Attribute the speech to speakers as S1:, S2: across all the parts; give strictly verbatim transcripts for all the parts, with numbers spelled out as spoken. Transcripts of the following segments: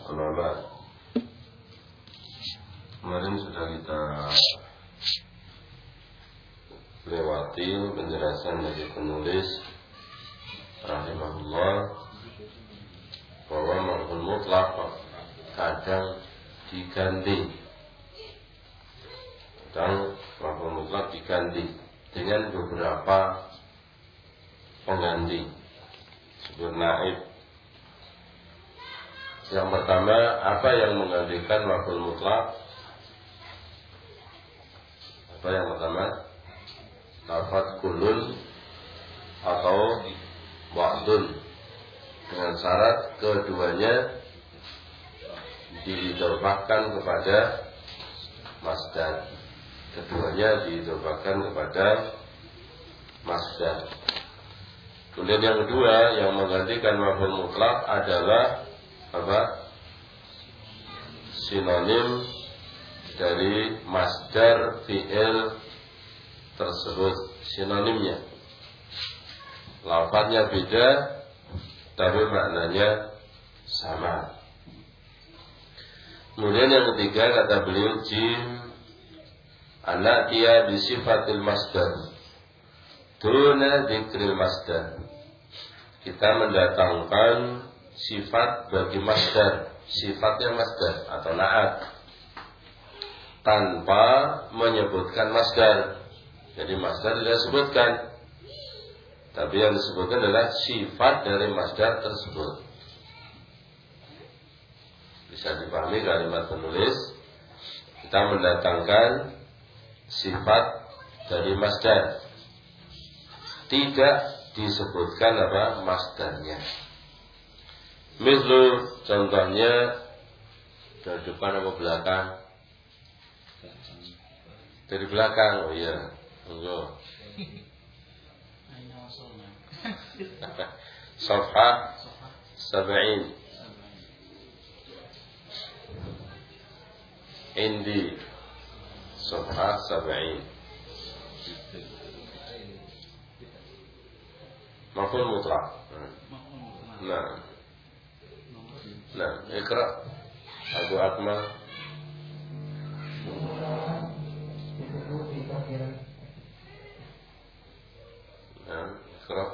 S1: Selamat. Kemarin sudah kita lewati penjelasan dari penulis rahimahullah bahwa maf'ul mutlaq kadang diganti, kadang maf'ul mutlaq diganti dengan beberapa pengganti, sebut naib. Yang pertama, apa yang menggantikan maf'ul mutlaq? Apa yang pertama? Lafaz kullun atau ba'dun, dengan syarat keduanya diidhofahkan kepada masdar. Keduanya diidhofahkan kepada masdar. Kemudian yang kedua yang menggantikan maf'ul mutlaq adalah apa? Sinonim dari masdar fi'il tersebut, sinonimnya. Lafadznya beda tapi maknanya sama. Kemudian yang ketiga kata beliau, jim anatia bisifatil masdar duna dzikril masdar. Kita mendatangkan sifat bagi masdar, sifatnya masdar atau na'at, tanpa menyebutkan masdar. Jadi masdar tidak disebutkan, tapi yang disebutkan adalah sifat dari masdar tersebut. Bisa dipahami kalimat penulis, kita mendatangkan sifat dari masdar, tidak disebutkan apa masdarnya. Mislu, contohnya dari depan apa belakang? Dari belakang, oh iya, enggak. Safhah sab'in Indi Safhah sab'in Maf'ul mutlaq. Nah Nah, ikra Abu Akmal. Nah, ikra.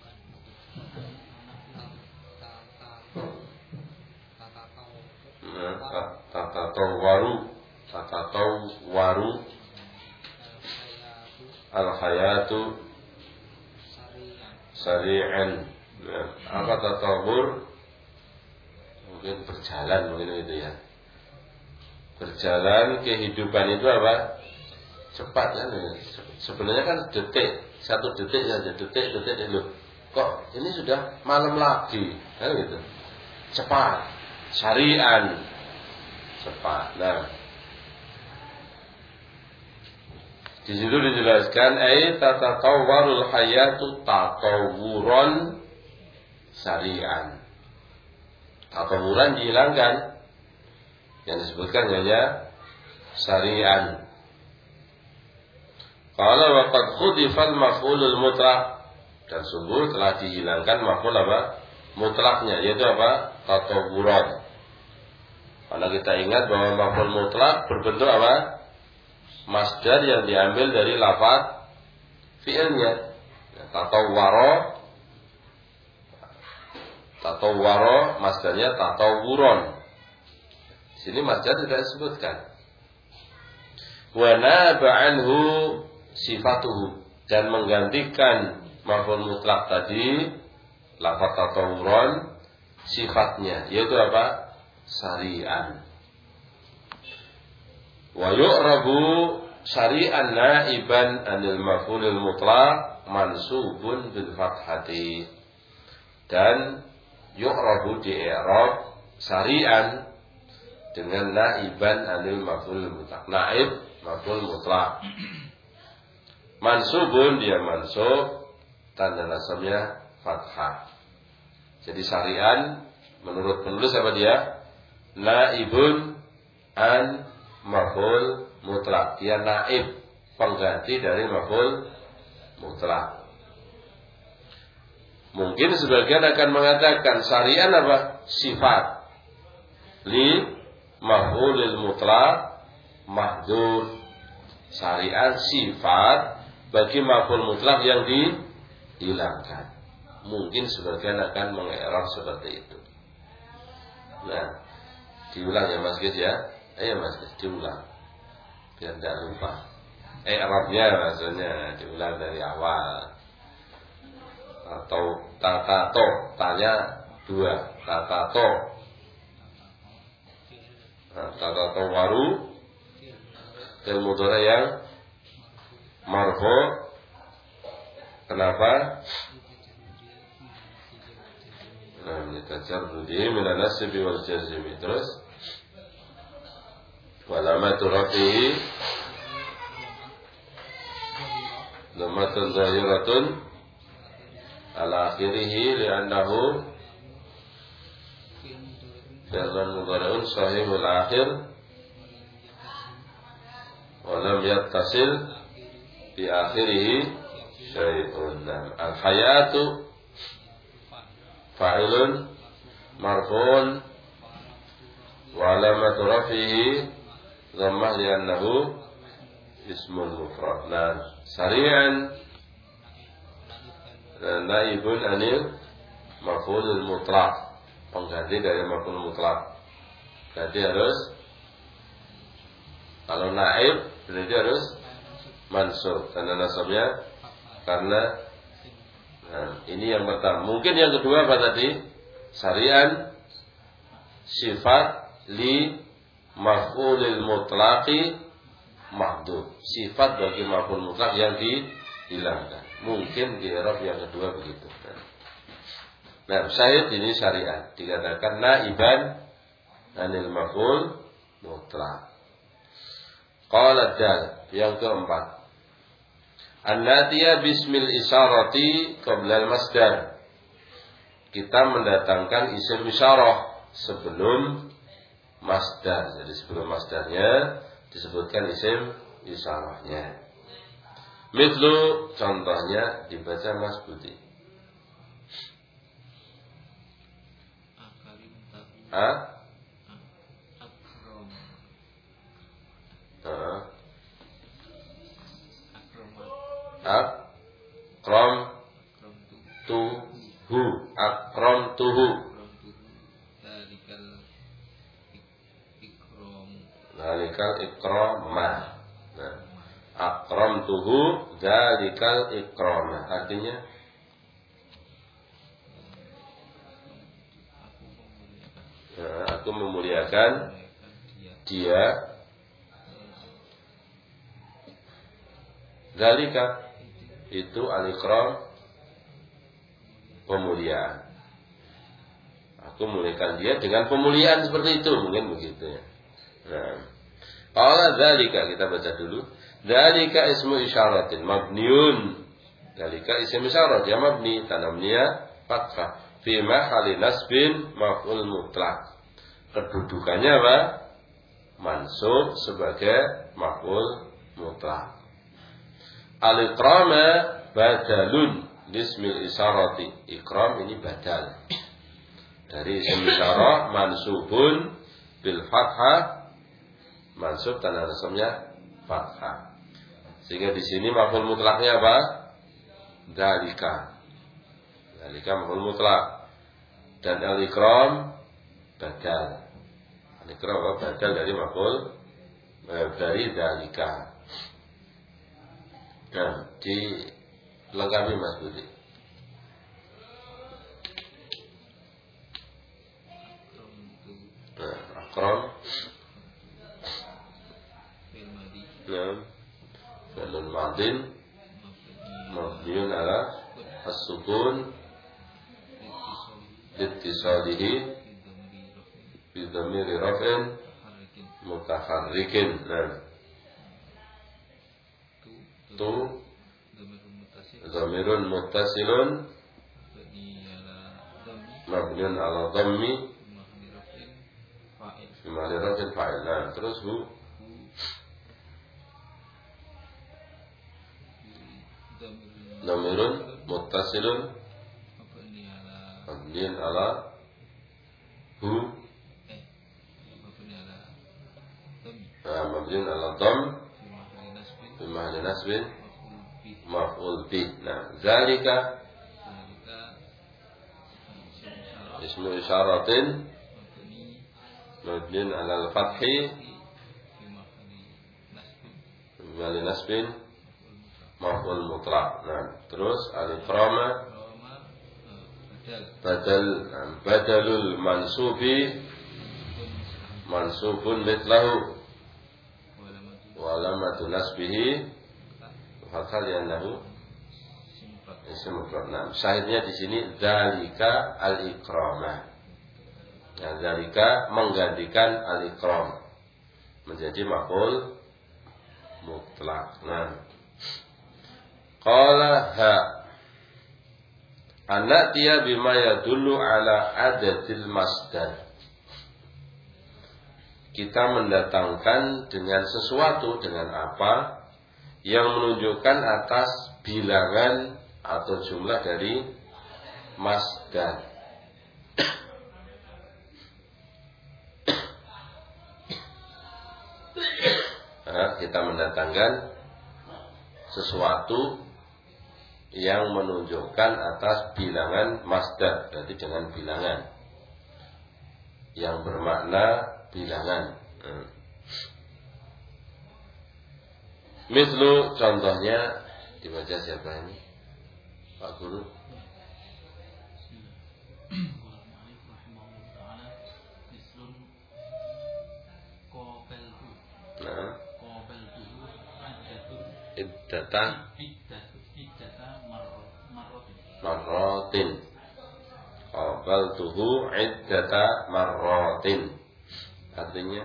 S1: Nah, tatatawwaru tatatawwaru al-hayatu sari'an. Nah, apa tatawwur? Mungkin berjalan, mungkin itu ya. Berjalan, kehidupan itu apa? Cepat kan? Sebenarnya kan detik, satu detik saja, detik, detik dulu. Kok ini sudah malam lagi, kan gitu. Cepat, syari'an, cepat. Nah, di situ dijelaskan, ay tatatawwarul hayatu tatawuran syari'an. Tatawuran dihilangkan, yang disebutkan hanya syari'an. Qala wa qad khudifal maf'ulul mutlaq, dan sungguh telah dihilangkan maf'ul apa? Mutlaknya, yaitu apa? Tatawuran. Karena kita ingat bahwa maf'ul mutlak berbentuk apa? Masdar yang diambil dari lafaz fi'ilnya. Tatawwara, tatawwara masdarnya tatawuron. Di sini masdar tidak disebutkan. Wa naba anhu sifatuhu, dan menggantikan maf'ul mutlak tadi lafaz tatawuron sifatnya, yaitu apa? Syari'an. Wa yu'rabu syari'an naiban anil maf'ulil mutlaq mansubun bil fathati. Dan yu'rabu di i'rab syari'an dengan naiban anil maf'ulil mutlaq. Naib maf'ul mutlaq. Mansubun, dia mansub, tanda nasabnya fathah. Jadi syari'an menurut penulis apa dia? Naibun an maf'ul mutlaq. Dia naib, pengganti dari maf'ul mutlaq. Mungkin sebagian akan mengatakan syari'an apa? Sifat. li maf'ulil mutlaq mahdzur. Syariat sifat bagi maf'ul mutlaq yang dihilangkan. Mungkin sebagian akan mengeror seperti itu. Nah, diulang ya Mas Gis ya. Ayo Mas Gis, diulang. Biar tidak lupa. Eh, Arabnya maksudnya diulang dari awal. Atau tatato, tanya dua, tatato. Nah, tatato waru fi'il mudhari yang marfu. Kenapa? Nah, yatajarrudi min an-nasbi wal jazmi. Terus walamatu rafihi dhammatun zahiratun ala akhirih li'annahu fi'lun mudhari'un sahihul akhir wa lam yattasil bi akhirih syai'un. Al-hayatu fa'ilun marfu'un wa alamatu rafihi dhammah li'annahu ismun mufrad. Nah, sari'an naibun anil maf'ulul mutlaq, pengganti dari maf'ul mutlaq. Jadi harus, kalau naib berarti harus mansub karena nasabnya karena. Nah, ini yang pertama. Mungkin yang kedua apa tadi? Syari'an sifat li maf'ulil mutlaqi mahdhuf. Sifat bagi maf'ul mutlaq yang dihilangkan. Mungkin di i'rab yang kedua begitu. Nah, syahid ini syariat dikatakan naiban anil maf'ul mutlaq. Qala dal yang keempat. An-natiyah bismil isyarati qabla al-masdar. Kita mendatangkan isim isyarah sebelum masdar. Jadi sebelum masdarnya disebutkan isim isyarahnya. Mithlu, contohnya dibaca Mas Budi. A Akram tuhu Akram tuhu Dalikal ikramah. Nah, akram tuhu dalikal ikramah. Artinya nah, aku memuliakan dia. Dalika itu al-ikram, pemuliaan. Aku memuliakan dia dengan pemuliaan seperti itu, mungkin begitu ya. Nah, qala dzalika, kita baca dulu. Dzalika ismu isyaratin mabniun. Dzalika ismu isyarat ya mabni, tanamnya fathah fi mahalli nasbin maf'ul mutlaq. Kedudukannya apa? Mansub sebagai maf'ul mutlaq. Al-ikrama badalun lismil isyarati. Ikram ini badal dari isim isyarah mansubun bil fathah, mansub tanda nasabnya fathah. Sehingga di sini maf'ul mutlaknya apa? Dalika. Dalika maf'ul mutlak. Dan al-ikram badal. Al-ikram apa? Badal dari maf'ul dari dalika. Nah, dilengkapi Mas Budi. Nah, akram. Nah, fi'lun madin mabniun ala as-sukun liittisalihi bi dhamiri raf'in mutaharrikin. Nah, tu dhamirun muttasilun mabniun ala dhammi fi mahalli raf'in fa'il. Nah, terus hu dhamirun muttasilun mabniun ala hu mabniun ala dhamm fi mahalli nasbin maf'ul bih. Nah, zalika ismu isyaratin mabniun ala al-fathi fi mahalli nasbin maf'ul mutlaq. Nah, terus al-ikrama badal badalul mansubi mansubun mithlahu wa alamatu nasbihi fathah li'annahu ism mufrad. Nah, syahidnya di sini zalika al-ikrama. Nah, zalika menggantikan al-ikram menjadi maf'ul mutlaq. Nah, qala ha anatiya bima yadullu ala adatil masdar. Kita mendatangkan dengan sesuatu, dengan apa yang menunjukkan atas bilangan atau jumlah dari masdar. Nah, kita mendatangkan sesuatu yang menunjukkan atas bilangan masdar, berarti dengan bilangan yang bermakna bilangan. Hmm. Mislu contohnya dibaca siapa ini? Pak Guru. Nah, iddata marratin. Qabaltuhu iddata marratin. Artinya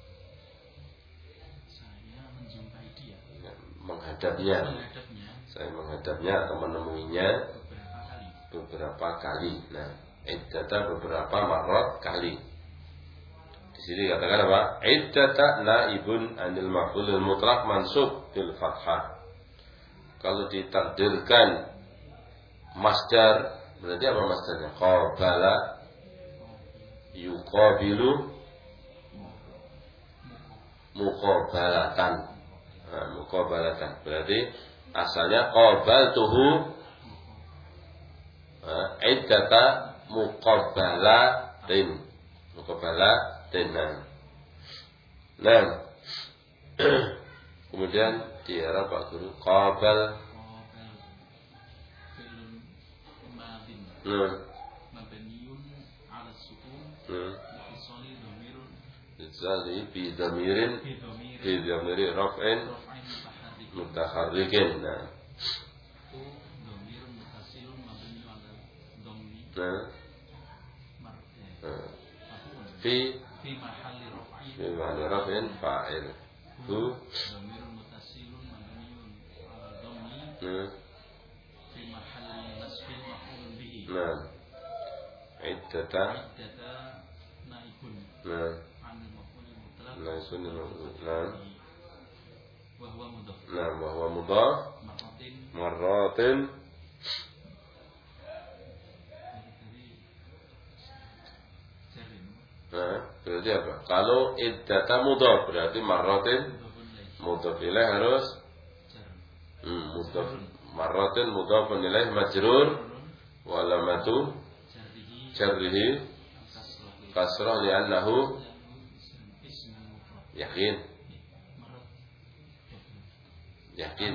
S2: saya menjumpai dia,
S1: menghadapnya.
S2: menghadapnya,
S1: Saya menghadapnya atau menemuinya
S2: beberapa kali.
S1: Beberapa kali. Nah, iddata beberapa marrat kali. Di sini katakan apa? Iddata naibun anil maf'ulil mutlaq mansub bil fathah. Kalau ditakdirkan masdar, berarti apa masdarnya? Qabala yuqabilu muqabalatan. Nah, muqabalatan berarti asalnya qabaltuhu nah, iddata muqabalatin. Muqabalatin. Nah, kemudian di era Pak Guru qabal nah
S2: mabniun ala sukun
S1: nah
S2: isali dhamirun
S1: isali bi dhamirin bi dhamiri raf'in mutaharrikin. Nah,
S2: dhamirun mutasilun mabniun ala dhammi
S1: nah fi
S2: fi mahalli raf'in
S1: fi mahalli raf'in fa'il hu
S2: dhamirun mutasilun mabniun ala dhammi
S1: nah
S2: fi mahalli nasbin maf'ulun bihi.
S1: nah iddata
S2: Iddata naibun
S1: nah
S2: anil maf'ulil mutlaq
S1: naibun nah
S2: wa huwa mudhaf.
S1: nah wa huwa mudhaf
S2: Marratin
S1: marratin. Nah, berarti apa? Kalau iddata mudhaf berarti marratin mudhaf ilaih harus hmm, mudhaf marratin mudhafun ilaih majrur wa alamatu jarrihi kasrah li'annahu yakin yakin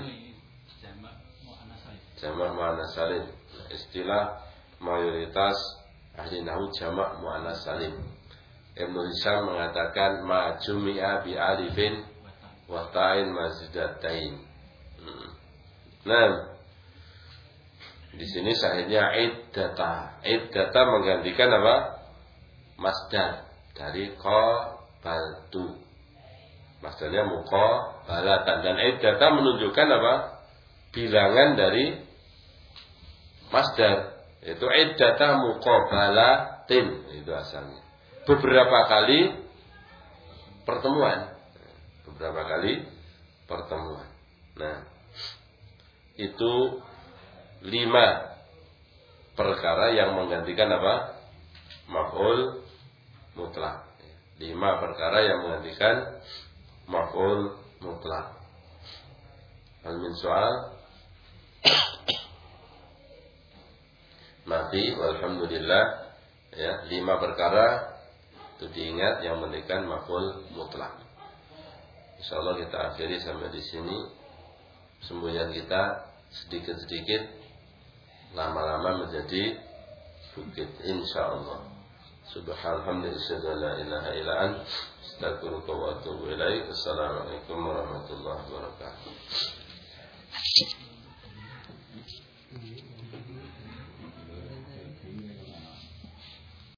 S1: jamak muannas salim. Istilah mayoritas ahli nahwu jamak muannas salim. Ibnu Hisham mengatakan ma jumi'a bi alifin wa ta'in mazidatain. Hmm. Nah, di sini sahihnya iddata. Iddata menggantikan apa? Masdar dari qabaltu. Masdarnya muqabalatan, dan iddata menunjukkan apa? Bilangan dari masdar. Itu iddata muqabalatin, itu asalnya. Beberapa kali pertemuan. Beberapa kali pertemuan. Nah, itu lima perkara yang menggantikan apa? Maf'ul mutlaq. Lima perkara yang menggantikan maf'ul mutlak. Hal min soal? Mati, walhamdulillah. Ya, lima perkara itu diingat yang menunjukkan maf'ul mutlak. Insyaallah kita akhiri sampai di sini. Semboyan kita sedikit-sedikit lama-lama menjadi bukit insyaallah. Subhanallah, la ilaha illa anta, astaghfiruka wa atubu ilaik. Assalamualaikum warahmatullahi wabarakatuh.